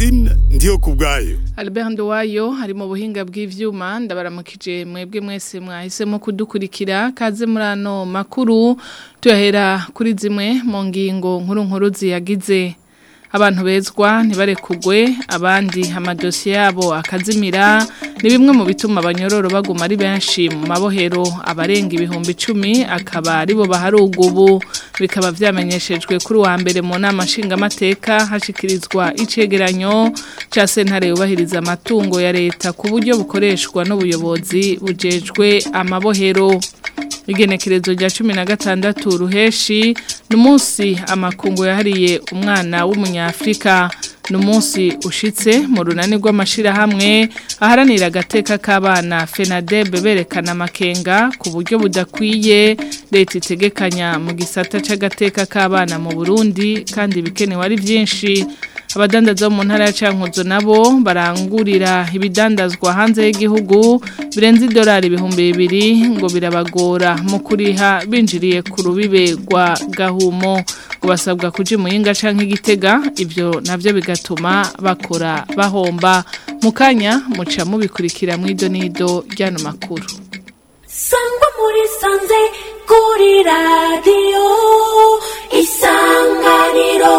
Francine ndiyo kubgayo. Albert Ndowayo hari mu buhinga bw'ivyuma ndabaramukije mwebwe mwese mwahisemo kudukurikira kaze murano makuru tuyahera kuri zimwe mu ngingo nkuru ziyagize. Abantu bezwa ntibarekugwe abandi amadosiye yabo akazimira ni bimwe mu bituma abanyororo baguma ari benshi mu mabohero abarenga ibihumbi 10 akaba aribo baharugubu bikaba vyamenyeshejwe kuri wa mbere mu nama nshingamateka hashikirizwa icegeranyo ca sentare yubahiriza amatungo ya leta ku buryo bukoreshwa n'ubuyobozi bujejwe amabohero. Igenekerezo rya 16 ruheshi numunsi amakungu yahariye umwana w'umunyafrika numunsi ushitse mu runani rw'amashira hamwe aharanira agateka k'abana FENADEB berekana makenga ku buryo budakwiye leta itegekanya mu gisata c'agateka k'abana mu Burundi kandi bikenewe ari byinshi. Abadandaza mu ntara ya Cankuzo nabo barangurira ibidandazwa hanze y'igihugu birenze $200,000 ngo birabagora mu kuriha binjiriye ku rubibe rwa Gahumo ngo basabwa kuja muyinga canke Igitega ivyo navyo bigatuma bakora bahomba mukanya muca mubikurikira mw'idonido ryano makuru. Sangwa muri sanze kuri radio Isanganiro.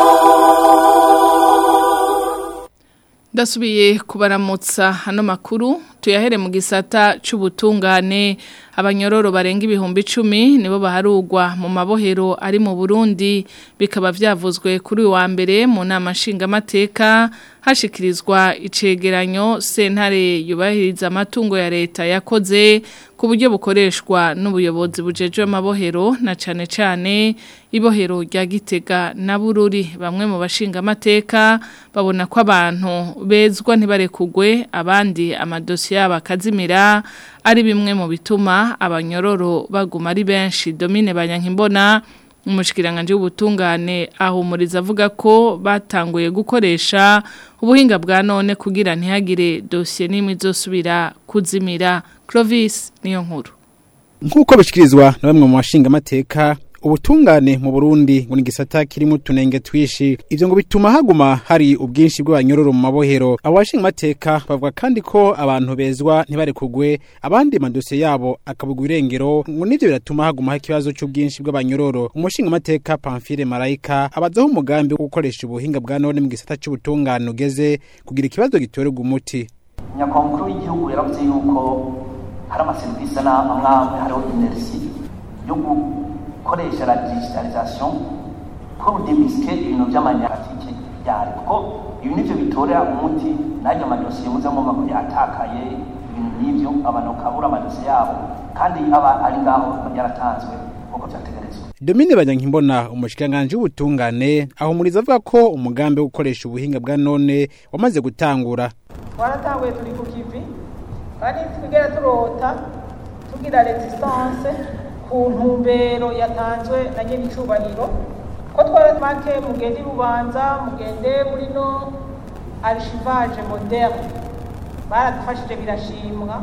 Dasubiye kubaramutsa hano makuru tuyahere mu gisata c'ubutungane abanyororo barenga ibihumbi 10 nibo baharugwa mu mabohero ari mu Burundi bikaba vyavuzwe kuri wa mbere mu nama nshingamateka hashikirizwa icegeranyo sentare yubahiriza amatungo ya leta yakoze ku buryo bukoreshwa n'ubuyobozi bujejwe amabohero na cane ibohero rya Gitega na Bururi. Bamwe mu bashinga amateka babona ko abantu bezwa ntibarekugwe abandi amadosiye abakazimira ari bimwe mu bituma abanyororo baguma ari benshi. Domine Banyankimbona umushikiranganje w'ubutungane ahumuriza avuga ko batanguye gukoresha ubuhinga bwa none kugira ntihagire dosiye nimwe izosubira kuzimira. Clovis niyo nkuru. Nkuko bishikirizwa na bamwe mu bashinga amateka ubutungane mu Burundi ngo nigisata kirimo tunenge twishi ivyo ngo bituma haguma hari ubwinshi bw'abanyororo mu mabohero. Abashinga amateka bavuga kandi ko abantu bezwa ntibarekugwe abandi madosiye yabo akabugwa irengero ngo nivyo biratuma haguma ikibazo cy'ubwinshi bw'abanyororo. Umushinga amateka Pamphile Marayika abazaho umugambi wo gukoresha ubuhinga bwa none mu gisata cy'ubutungane ugeze kugira ikibazo gitorerwa umuti. Nyakwamukuru w'igihugu yaravuze yuko hari amaserivisi n'amwe hariho inerisi yo gukoresha la digitalisation pour démisquer ibintu by'amanyagatike byari kuko ibi nivyo bitorera umuti najya amadosiye muzamo makuru yatakaye ibintu n'ivyo abantu kabura amadosiye yabo kandi aba ari ngaho yaratanzwe uko byategerezwa. Domine Banyankimbona umushikiranganje w'ubutungane ahumuriza avuga ko umugambi wo gukoresha ubuhinga bwa none wamaze gutangura. Twaratanguye turi ku kivi kandi twigera turota tugira resistance ku ntumbero yatanzwe na nyene icubahiro ko twaratake mugende rubanza mugende muri no archivage moderne baradufashije birashimwa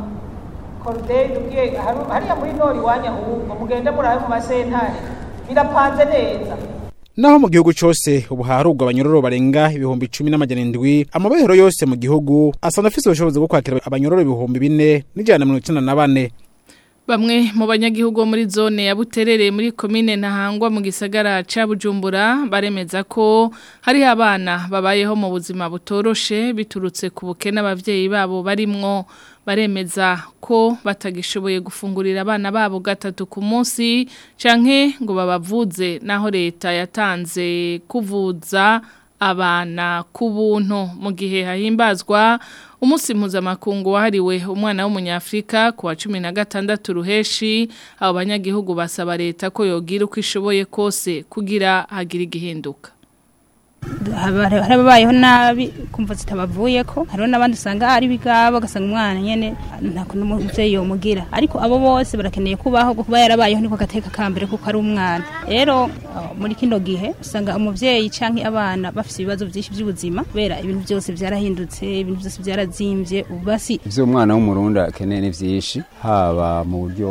Corday tugiye hariya muri nori wanya ahubwo mugende murabe mu masentare birapanze neza. Naho mu gihugu cyose ubu harugwa abanyororo barenga ibihumbi 10,700 amabohero yose mu gihugu asana afise ubushobozi bwo kwakira abanyororo ibihumbi 4,194. Bamwe mu banyagihugu muri zone ya Buterere muri komine Ntahangwa mu gisagara ca Bujumbura baremeza ko hari abana babayeho mu buzima butoroshe biturutse ku bukene abavyeyi babo barimwo. Baremeza ko batagishoboye gufungurira abana babo gatatu ku munsi canke ngo babavuze naho leta yatanze kuvuza abana ku buntu mu gihe hahimbazwa umunsi mpuzamakungu wahariwe umwana w'umunyafrika ku wa 16 ruheshi. Abo banyagihugu basaba leta ko yogira uko ishoboye kose kugira hagira igihinduka. harabayeho nabi kumva zitabavuye ko hariho nabandi usanga ari bigabo gasanga umwana nyene ntako n'umuvyeyi yomugira ariko abo bose barakeneye kubaho kuba yarabayeho niko gateka kambere kuko ari umwana rero muri kino gihe usanga umuvyeyi canke abana bafite ibibazo byinshi by'ubuzima kubera ibintu byose byarahindutse ibintu byose byarazimvye ubasi ivyo umwana w'umurundi akeneye ni vyinshi haba mu buryo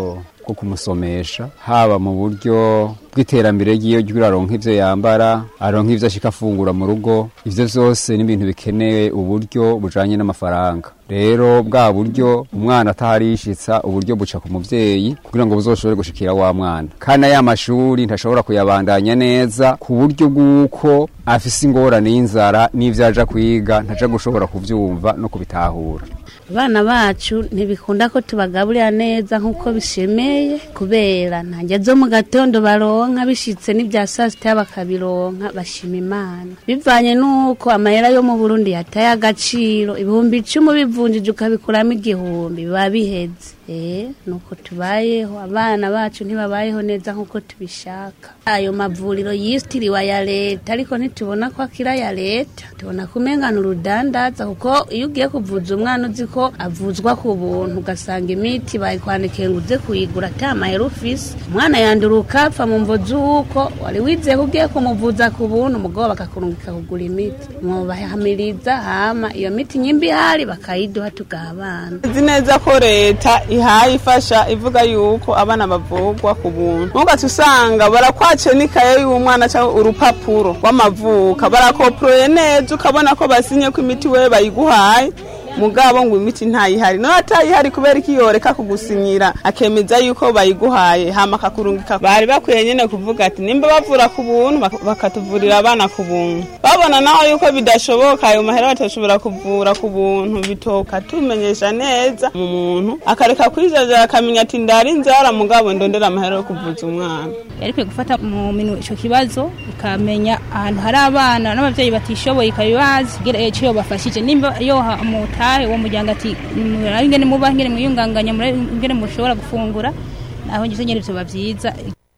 bwo kumusomesha haba mu buryo bw'iterambere ry'iyo ry'uraronka ivyo yambara aronka ivyo ashika afungura mu rugo ivyo vyose ni ibintu bikenewe uburyo bujanye n'amafaranga rero bwa buryo umwana ataharishitsa uburyo buca ku muvyeyi kugira ngo buzoshobore gushikira wa mwana kana ya mashuri ntashobora kuyabandanya neza ku buryo bw'uko afise ingorane y'inzara n'ivyo aja kwiga ntaja gushobora kuvyumva no kubitahura. Abana bacu ntibikunda ko tubagaburira neza nkuko bishemeye kubera ntange zo mu gatondo baronka bishitse n'ibya sasita bakabironka bashima Imana bivanye nuko amahera yo mu Burundi yataye agaciro ibihumbi 10 bivunjije ukabikuramo 1000 biba biheze nuko tubayeho abana bacu ntibabayeho neza nkuko tubishaka ayo mavuriro yistiriwa ya leta ariko ntitubona ko akira ya leta tubona kumengana urudandaza kuko iyo ugiye kuvuza umwana uzi ko avuzwa ku buntu ugasanga imiti bayikwandikiye ngo uze kuyigura atamahera ufise umwana yanduruka apfa mu mvo z'uko wari wizeye ko ugiye kumuvuza ku buntu umugabo bakakurungika kugura imiti mubahamiriza hama iyo miti nyimbi ihari bakayiduha tugaha abana izi neza ko leta ihaye ifasha ivuga yuko abana bavugwa ku buntu nugatse usanga barakwace n'ikaye y'umwana cyangwa urupapuro rw'amavuka barakoproye neza ukabona ko basinye ko imiti we bayiguhaye mugabo ngo imiti ntayihari no atayihari kubera ikiyoreka kugusinyira akemeza yuko bayiguhaye hama kakurungika bari bakwiye nyene kuvuga ati nimba bavura ku buntu bakatuvurira abana ku buntu babona naho yuko bidashoboka ayo mahera batashobora kuvura ku buntu bitoka tumenyesha neza mu muntu akareka kwijaja akamenya ati ndari nzara mugabo ndondera amahera yo kuvuza umwana yarikwiye gufata mu minwe ico kibazo ikamenya ahantu hari abana n'abavyeyi batishoboye ikabibazi gere cyo bafashije nimba yoha tahe wo mujyanga ati ngene muba ngene mwiyunganganya ngene mushobora gufungura naho ngize nyene byo bavyiza.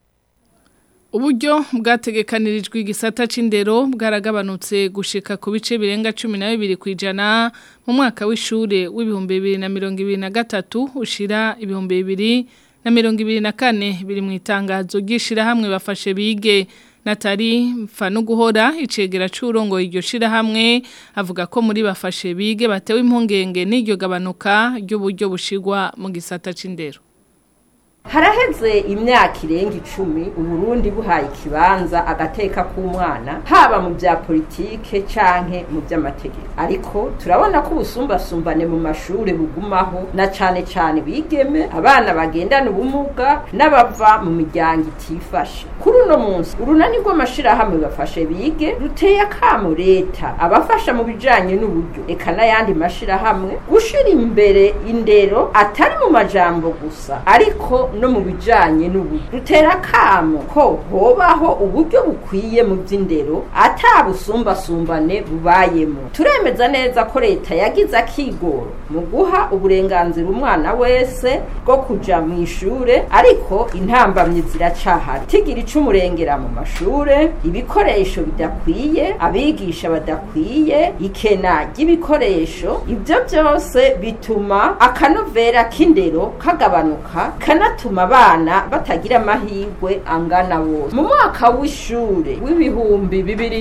Uburyo bwategekanirijwe igisata c'indero bwaragabanutse gushika ku bice birenga 12 kwijana mu mwaka w'ishure w'ibihumbi 2023 ushira ibihumbi 2024 biri mu itangazo gishira hamwe bafashe bige Natari mfano guhora icegera c'urongo iryo shira hamwe avuga ko muri bafashe bige batewe impungenge n'iryo gabanuka ry'uburyo bushigwa mu gisata c'indero. Haraheze imyaka irenga 10 Uburundi buhaye ikibanza agateka k'umwana haba mu bya politike canke mu by'amategeko ariko turabona ko ubusumbasumbane mu mashure bugumaho na cane bigeme abana bagendana ubumuga n'abava mu miryango itifashe kuri uno munsi urunani rw'amashira hamwe bafashe bige ruteye akamo leta abafasha mu bijanye n'uburyo eka n'ayandi mashira hamwe gushira imbere indero atari mu majambo gusa ariko no mu bijanye n'uburyo rutera kamo ko hobaho uburyo bukwiye mu by'indero atabusumbasumbane bubayemo turemeza neza ko leta yagize akigoro mu guha uburenganzira umwana wese bwo kuja mu ishure ariko intambamye ziracahari tigira icumurengera mu mashure ibikoresho bidakwiye abigisha badakwiye ikena ry'ibikoresho ibyo byose bituma akanovera k'indero kagabanuka kanatuma abana batagira amahirwe angana bose mu mwaka w'ishure w'ibihumbi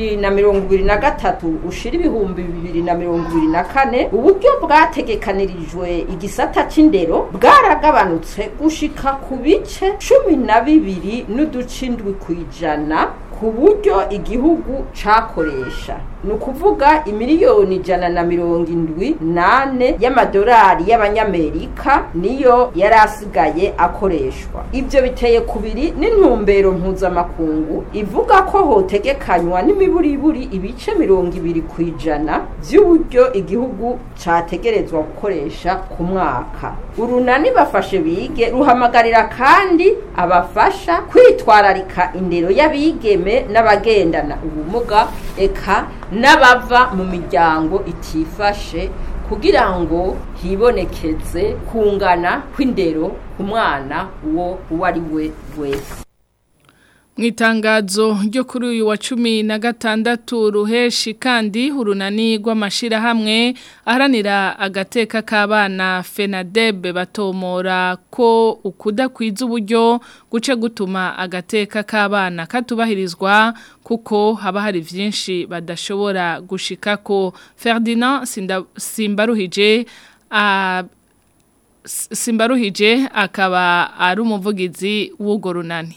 2023 ushira ibihumbi 2024 uburyo bwategekanirijwe igisata c'indero bwaragabanutse gushika ku bice 12 kwijana ku buryo igihugu cakoresha nukuvuga imiliyoni 178 y'amadolari y'abanyamerika niyo yarasigaye akoreshwa ibyo biteye kubiri n'intumbero mpuzamakungu ivuga ko hotegekanywa n'imiburiburi ibice 20 kwijana by'uburyo igihugu categerezwa gukoresha ku mwaka urunani bafashe bige ruhamagarira kandi abafasha kwitwararika indero y'abigeme n'abagendana ubumuga eka n'abava mu miryango itifashe kugira ngo hibonekeze kungana kw'indero ku mwana uwo ari we wese. Mwitangazo ryo kuri uyu wa 16 ruheshi kandi urunani rw'amashira hamwe aharanira agateka k'abana FENADEB batomora ko ukudakwiza uburyo guce gutuma agateka k'abana katubahirizwa kuko haba hari vyinshi badashobora gushikako. Ferdinand Simbaruhije Simbaruhije akaba ari umuvugizi w'ugo runani.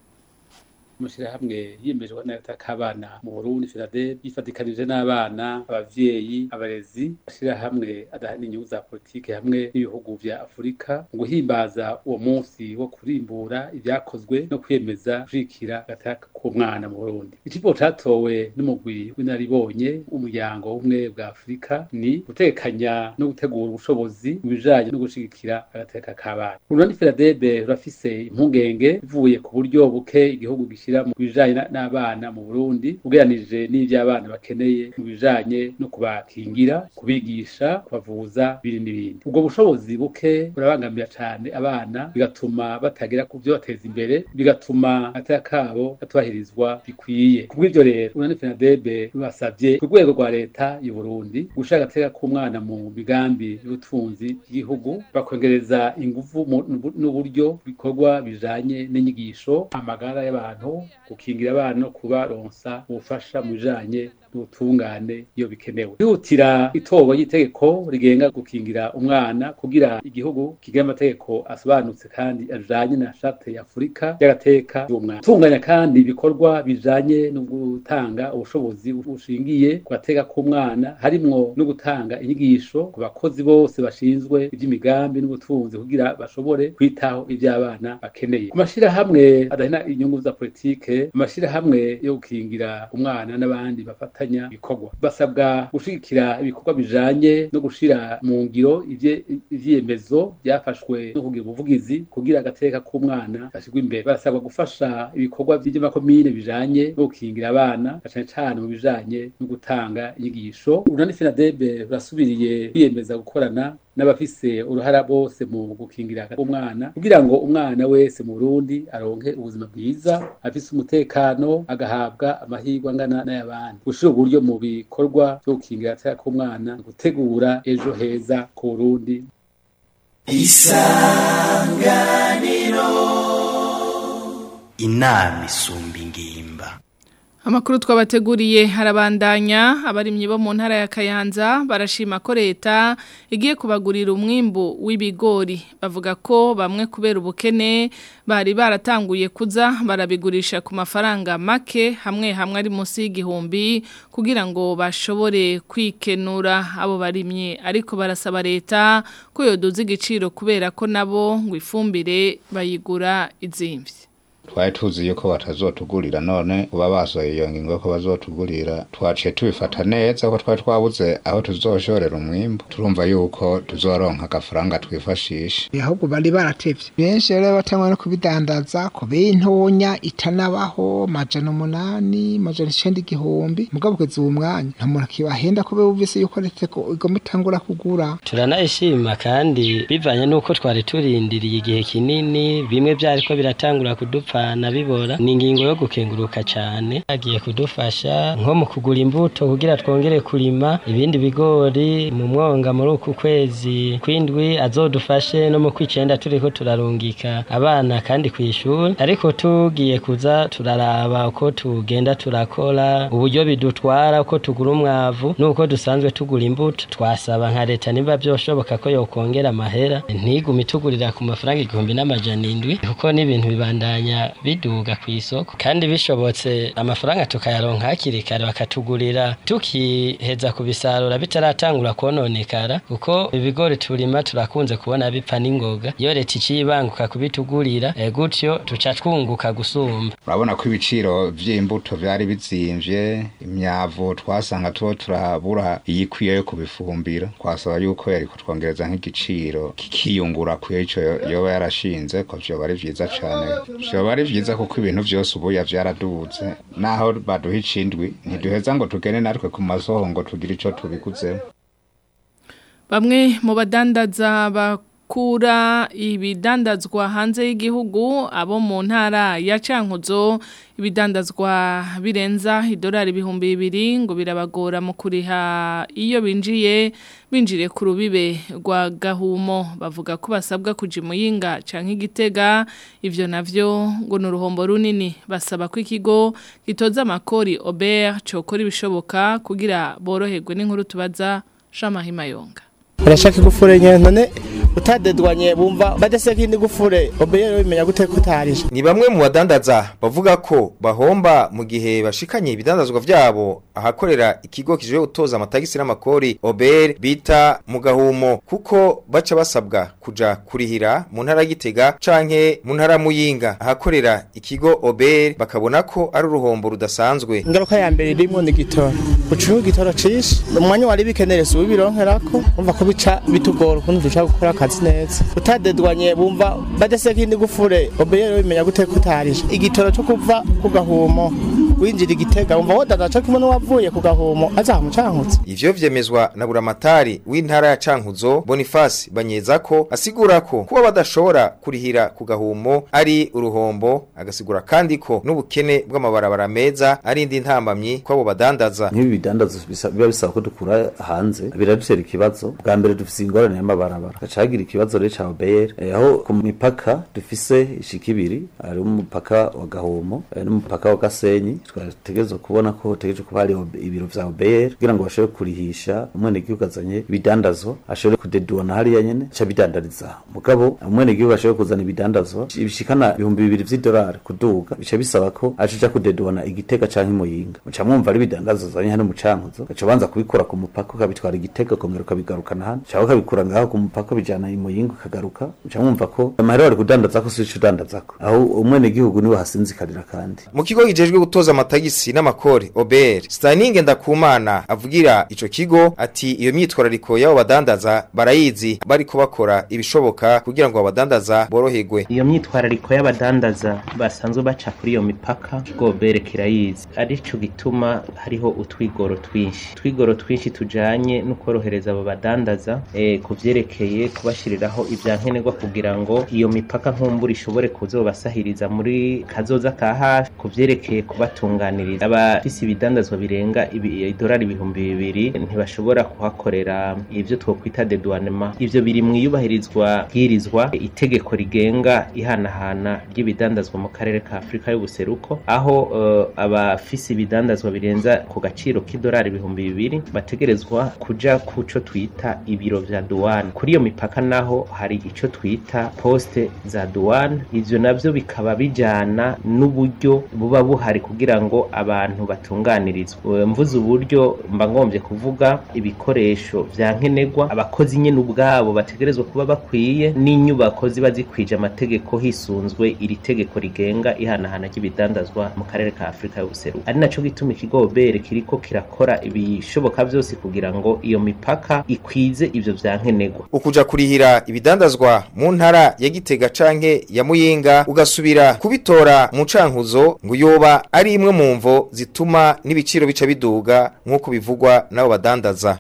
Mushirahamwe yemejwe n'agateka k'abana mu Burundi FENADEB yifatikanije n'abana abavyeyi abarezi ashirahamwe adahana inyungu za politike hamwe n'ibihugu vya Afrika mu guhimbaza uwo munsi wo kurimbura ibyakozwe no kwemeza gushigikira agateka k'umwana mu Burundi. Ikigo catowe n'umugwi w'inaribonye umuryango umwe bwa Afrika ni gutekanya no gutegura ubushobozi mu bijanye no gushigikira agateka k'abana. Urundi FENADEB rurafise impungenge bivuye ku buryo buke igihugu gishira mu bijanye n'abana mu Burundi ugeranije n'ivy'abana bakeneye mu bijanye no kubakingira kubigisha kubavuza n'ibindi. Ubwo bushobozi buke burabangamira cyane abana bigatuma batagera ku byo bateza imbere bigatuma agateka kabo gatubahirizwa bikwiye. Kubw'ivyo rero urunani FENADEB rubasavye ku rwego rwa leta y'u Burundi gushaka agateka k'umwana mu migambi y'ubutunzi bw'igihugu bakongereza ingufu n'uburyo bikorwa bijanye n'inyigisho amagara y'abantu gukingira abana no kubaronsa ubufasha mu bijanye n'ubutungane iyo bikenewe. Kwihutira itorwa ry'itegeko rigenga gukingira umwana kugira igihugu kigira amategeko asobanutse kandi ajanye na charte ya Afrika y'agateka y'umwana. Tunganya kandi ibikorwa bijanye no gutanga ubushobozi bushingiye ku gateka k'umwana harimwo no gutanga inyigisho ku bakozi bose bashinzwe iby'imigambi n'ubutunzi kugira bashobore kwitaho iby'abana bakeneye. Ku mashirahamwe adahana inyungu za politike amashirahamwe yo gukingira umwana n'abandi bafatanya ibikorwa basabwa gushigikira ibikorwa bijanye no gushira mu ngiro ivyemezo byafashwe no kugira ubuvugizi kugira agateka k'umwana gashigwa imbere. Basabwa gufasha ibikorwa by'amakomine bijanye no gukingira abana cyane cyane mu bijanye no gutanga inyigisho. Urunani FENADEB rurasubiriye kwiyemeza gukorana n'abafise uruhara bose mu gukingira umwana kugira ngo umwana wese mu Burundi aronke ubuzima bwiza afise umutekano agahabwa amahirwe angana n'ayabandi. Gushira uburyo mu bikorwa byo gukingira agateka k'umwana gutegura ejo heza ku Burundi. Isanganiro inama isumba ingimba. Amakuru twabateguriye harabandanya abarimyi bo mu ntara ya Kayanza barashima ko leta igiye kubagurira umwimbu w'ibigori bavuga ko bamwe kubera ubukene bari baratanguye kuza barabigurisha ku mafaranga make hamwe ari munsi y'igihumbi kugira ngo bashobore kwikenura abo barimyi ariko barasaba leta ko yoduza igiciro kubera ko nabo ngo ifumbire bayigura izimvye. Twari tuzi yuko batazotugurira none uba basohoye iyo ngingo ko bazotugurira twaciye tubifata neza ko twari twabuze aho tuzoshorera umwimbu turumva yuko tuzoronka agafaranga twifashisha. Ahubwo bari baratevye benshi rero batamwe no kubidandaza ko bintonya itanabaho majana 8 majana 9 igihumbi mugabo kugeza uwo mwanya nta muntu kibahenda ko bumvise yuko leta ko igomutangura kugura. Turanayishima kandi bivanye nuko twari turindiriye igihe kinini bimwe byari ko biratangura kudupfa nabibora ni ingingo yo gukenguruka cyane agiye kudufasha nko mu kugura imbuto kugira twongere kurima ibindi bigori mu mwonga muri uku kwezi kwindwi azodufashe no mu kwicenda turiko turarungika abana kandi kwishura ariko tugiye kuza turaraba uko tugenda turakora uburyo bidutwara uko tugura umwavu nuko dusanzwe tugura imbuto twasaba nka leta niba byoshoboka ko yokongera amahera ntigumi tugurira ku mafaranga 1700 kuko n'ibintu bibandanya biduga ku isoko kandi bishobotse amafaranga tukayaronka hakiri kare bakatugurira tukiheza kubisarura bitaratangura kononekara kuko ibigori turima turakunze kubona bipfa n'ingoga iyo leta icibanguka kubitugurira gutyo tuca twunguka gusumba. Urabona ko ibiciro vy'imbuto byari bizimvye imyavu twasanga turabura iyikwiye yo kubifumbira twasaba yuko yari kutwongereza nk'igiciro kikiyungura ku ico yoba yarashinze ko byo bari vyiza cyane. Bari vyiza kuko ibintu vyose ubu yavyaraduze naho baduha icindwi ntiduheza ngo tugene natwe ku masoho ngo tugira ico tubiguze. Bamwe mu badandaza bakura ibidandazwa hanze y'igihugu abo mu ntara ya Cankuzo ibidandazwa birenza $2,200 ngo birabagora mu kuriha iyo binjire ku rubibe rwa Gahumo bavuga ko basabwa kuja Muyinga canke Igitega ivyo navyo ngo n'uruhombo runini basaba ko ikigo gitoza amakori Ober cokora ibishoboka kugira boroherwe n'inkuru tubaza Shama Himayonga. Barashaka gufurenya none utadedwanye bumva badese kindi gufure obeyero bimenya gute kutarisha. Ni bamwe mu badandaza bavuga ko bahomba mu gihe bashikanye ibidandazwa vyabo ahakorera ikigo kijwe utoza amatagisi n'amakori OBR bita mu Gahumo kuko baca basabwa kuja kurihira mu ntara Gitega canke mu ntara Muyinga ahakorera ikigo OBR bakabona ko ari uruhombo rudasanzwe. Ingaruka ya mbere irimo ni gitoro. Ucuruza igitoro cishi umwanya wari bikenereza ubironkerako umva ko bica bitugora ukuntu dushaka gukora akazi neza. Utadedwanye bumva badese kindi gufure obeyero bimenya gute kutarisha. Igitoro cyo kuva ku Gahumo winjira Igitega umva wodadaca kimwe wavuye ku Gahumo aza mu Cankuzo. Ivyo vyemezwa na buramatari w'intara ya Cankuzo Boniface Banyeza ko asigura ko kuba badashobora kurihira ku Gahumo ari uruhombo agasigura kandi ko n'ubukene bw'amabarabara meza ari indi ntambamyi kwabo badandaza. Nk'ibi bidandaza biba bisaba ko dukura hanze biradutera ikibazo bwa mbere dufise ingorane y'amabarabara gacagira ikibazo rero ca OBR aho ku mipaka dufise ishikibiri ari umupaka wa Gahumo n'umupaka wa Gasenyi twategereje kubona ko tegereje kuba ari ibiro vya OBR kugira ngo bashobore kurihisha umwene gihugu azanye ibidandazo ashobore kudedwana hariya nyene ca bidandariza mugabo umwene gihugu ashobore kuzana ibidandazo bishikana 2000 vy'idolari kuduga bica bisaba ko acija kudedwana Igitega canke Muyinga muca mwumva ari ibidandazo zanye hano mu Cankuzo gaca banza kubikora ku mupaka kabitwara Igitega kongera kabigarukana hano cyangwa kabikura ngaho ku mupaka bijana i Muyinga kagaruka muca mwumva ko amahera ari kudandaza ko sico dandazako aho umwene gihugu niwe hasinzikarira kandi mu kigo gijejwe gutoza amatagisi n'amakori OBR Staninge Ndakumana avugira ico kigo ati iyo myitwarariko yabo badandaza barayizi bariko bakora ibishoboka kugira ngo abadandaza boroherwe. Iyo myitwarariko y'abadandaza basanzwe baca kuri iyo mipaka OBR kirayizi arico gituma hariho utwigoro twinshi tujanye no korohereza abo badandaza kuvyerekeye kubashiriraho ivyankenerwa kugira ngo iyo mipaka nkumbura ishobore kuzobasahiriza muri kazoza ka hafi kuvyerekeye kubatunganiriza abafise ibidandazwa birenga idolari 200 ntibashobora kuhakorera ivyo twokwita dedouanement. Ivyo biri mu iyubahirizwa bwirizwa itegeko rigenga ihanahana ry'ibidandazwa mu karere ka Afrika y'ubuseruko aho abafise ibidandazwa birenza ku gaciro k'idolari 200 bategerezwa kuja kuco twita ibiro vya douane. Kuri iyo mipaka naho hari ico twita poste za douane, ivyo navyo bikaba bijana n'uburyo buba buhari kugira ngo abantu batunganirizwe. Mvuze uburyo mba ngombye kuvuga ibikoresho vyankenerwa abakozi nyene ubwabo bategerezwa kuba bakwiye n'inyubako ziba zikwije amategeko hisunzwe iri tegeko rigenga ihanahana ry'ibidandazwa mu karere ka Afrika y'ubuseruko. Ari naco gituma ikigo OBR kiriko kirakora ibishoboka vyose kugira ngo iyo mipaka ikwize ivyo vyankenerwa. Ukuja kurihira ibidandazwa mu ntara ya Gitega canke ya Muyinga ugasubira kubitora mu Cankuzo ngo yoba ari imwe mu mvo zituma n'ibiciro bica biduga nk'uko bivugwa nabo badandaza.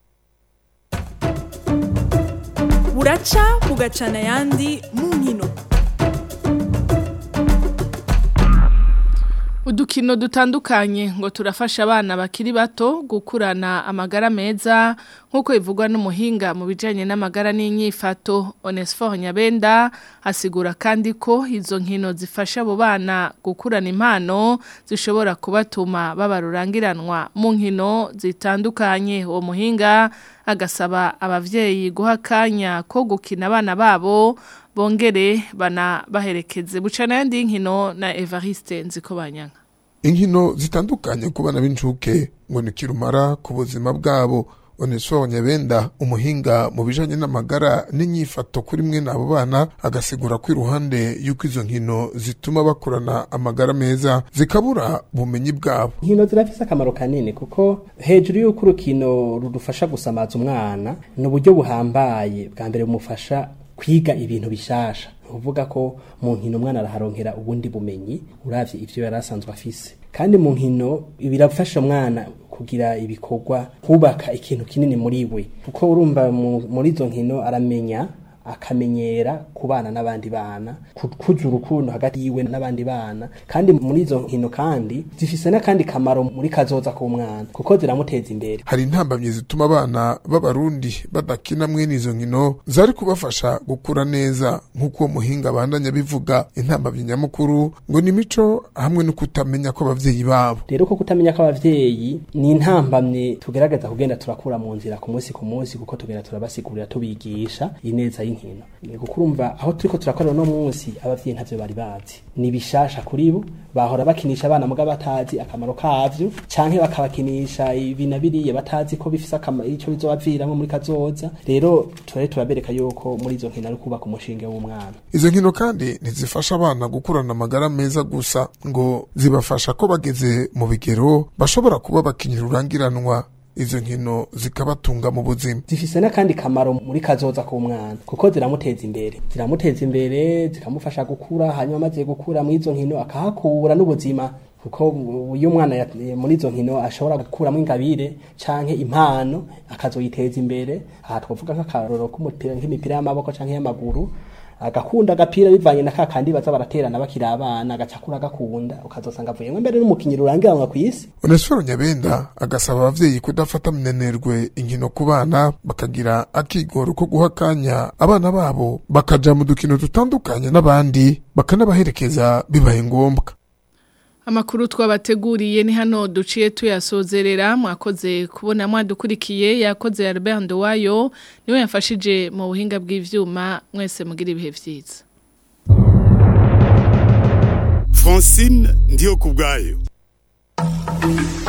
Buraca bugacana yandi mu nkino. Udukino dutandukanye ngo turafasha abana bakiri bato gukurana amagara meza nkuko ivugwa n'umuhinga mu bijanye n'amagara n'inyifato Onesphore Nyabenda asigura kandi ko izo nkino zifasha abo bana gukurana impano zishobora kubatuma babarurangiranwa mu nkino zitandukanye. Uwo muhinga agasaba abavyeyi guha kanya ko gukina abana babo bongere bana baherekeze. Bucana yandi nkino na Evariste Nzikobanyanga. Inkino zitandukanye ku bana b'incuke ngo ni kirumara ku buzima bwabo. Onesphore Nyabenda umuhinga mu bijanye n'amagara n'inyifato kuri mwe n'abo bana agasigura ko iruhande yuko izo nkino zituma bakurana amagara meza zikabura bumenyi bwabo. Inkino zirafise akamaro kanini kuko hejuru y'uko urukino rudufasha gusamaza umwana n'uburyo buhambaye bwa mbere bumufasha kwiga ibintu bishasha. Uvuga ko mu nkino umwana araharonkera ubundi bumenyi uravye ivyo yarasanzwe afise, kandi mu nkino birafasha umwana kugira ibikorwa kubaka ikintu kinini muri we kuko urumva muri izo nkino aramenya akamenyera kubana n'abandi bana kukuza urukundo hagati yiwe n'abandi bana, kandi muri izo nkino kandi zifise n'akandi kamaro muri kazoza k'umwana kuko ziramuteza imbere. Hari intambamye zituma abana b'abarundi badakina mwene izo nkino zari kubafasha gukura neza nk'uko muhinga bandanya bivuga. Intambamye nyamukuru ngo ni mico hamwe no kutamenya ko abavyeyi babo. Rero ko kutamenya ko abavyeyi ni intambamye tugerageza kugenda turakura mu nzira ku munsi kuko tugenda turabasigurira tubigisha ineza y'inkino kuko urumva aho turiko turakorera no munsi abavyeyi ntavyo bari bazi ni bishasha kuri bo bahora bakinisha abana muga batazi akamaro kavyo canke bakabakinisha ibina biriye batazi ko bifise akamaro ico bizobaviramwe muri kazoza rero turabereka yuko muri izo nkino ari kubaka umushinge w'umwana. Izo nkino kandi ntizifasha abana gukurana amagara meza gusa ngo zibafasha ko bageze mu bigero bashobora kuba bakinyira urangiranwa izo nkino zikabatunga mu buzima. Zifise n'akandi kamaro muri kazoza ku mwana kuko ziramuteza imbere zikamufasha gukura hanyuma amaze gukura mu izo nkino akahakura n'ubuzima kuko uyu mwana muri izo nkino ashobora gukuramo ingabire canke impano akazoyiteza imbere. Aha twavuga nk'akaroro k'umupira nk'imipira y'amaboko canke y'amaguru agakunda agapira bivanye na kakandi baza baraterana bakiri abana agacakura agakunda ukazosanga avuye mbere n'umukinyiro urangiranwa ku isi. Onesphore Nyabenda agasaba abavyeyi kudafata minenerwe inkino ku bana bakagira akigoro ko guhakanya abana babo bakaja mu dukino dutandukanye n'abandi bakanabaherekeza bibaye ngombwa. Amakuru twabateguriye ni hano duciye tuyasozerera mwakoze kubona mwadukurikiye yakoze Albert Ndowayo niwe yafashije mu buhinga bw'ivyuma mwese mugira ibihe vyiza. Francine ndiyo kubgayo.